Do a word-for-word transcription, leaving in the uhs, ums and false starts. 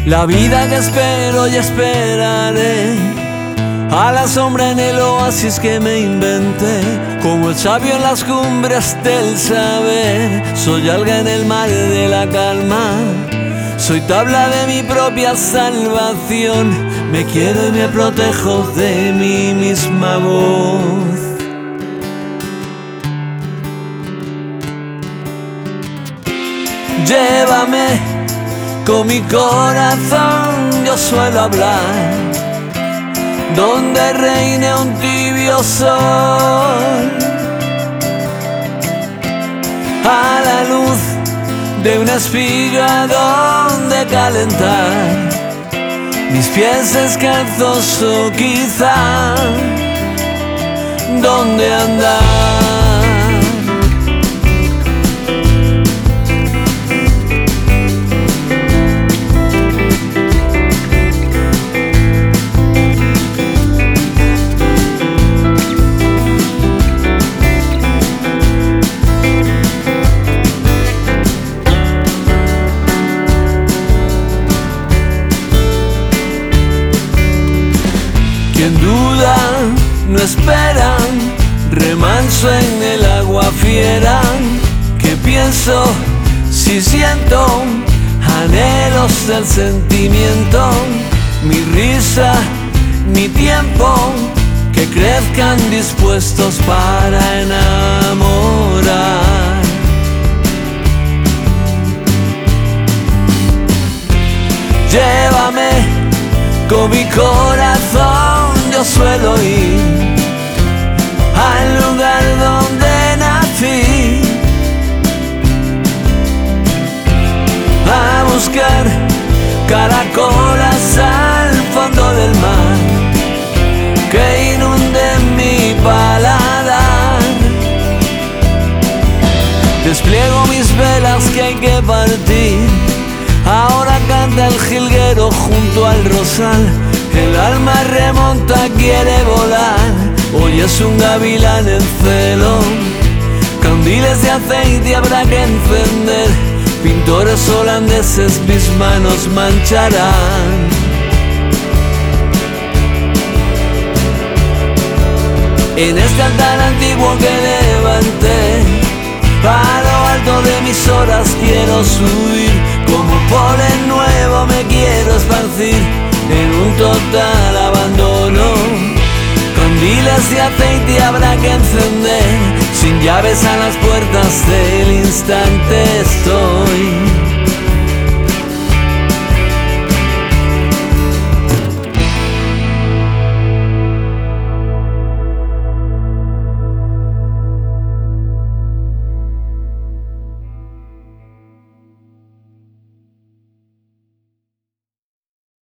La vida que espero y esperaré, a la sombra en el oasis que me inventé, como el sabio en las cumbres del saber. Soy alga en el mar de la calma, soy tabla de mi propia salvación. Me quiero y me protejo de mi misma voz. Llévame con mi corazón, yo suelo hablar, donde reine un tibio sol, a la luz de una espiga donde calentar mis pies descalzos, o quizá donde andar. Quien duda no espera, remanso en el agua fiera. ¿Qué pienso si siento anhelos del sentimiento? Mi risa, mi tiempo, que crezcan dispuestos para enamorar. Llévame con mi corazón, yo suelo ir al lugar donde nací, a buscar caracolas al fondo del mar que inunden mi paladar. Despliego mis velas que hay que partir, ahora canta el jilguero junto al rosal. El alma remonta, quiere volar, hoy es un gavilán en celo. Candiles de aceite habrá que encender, pintores holandeses mis manos mancharán. En este altar antiguo que levanté, a lo alto de mis horas quiero subir, como polen nuevo me quiero esparcir en un total abandono. Candiles de aceite habrá que encender, sin llaves a las puertas del instante estoy.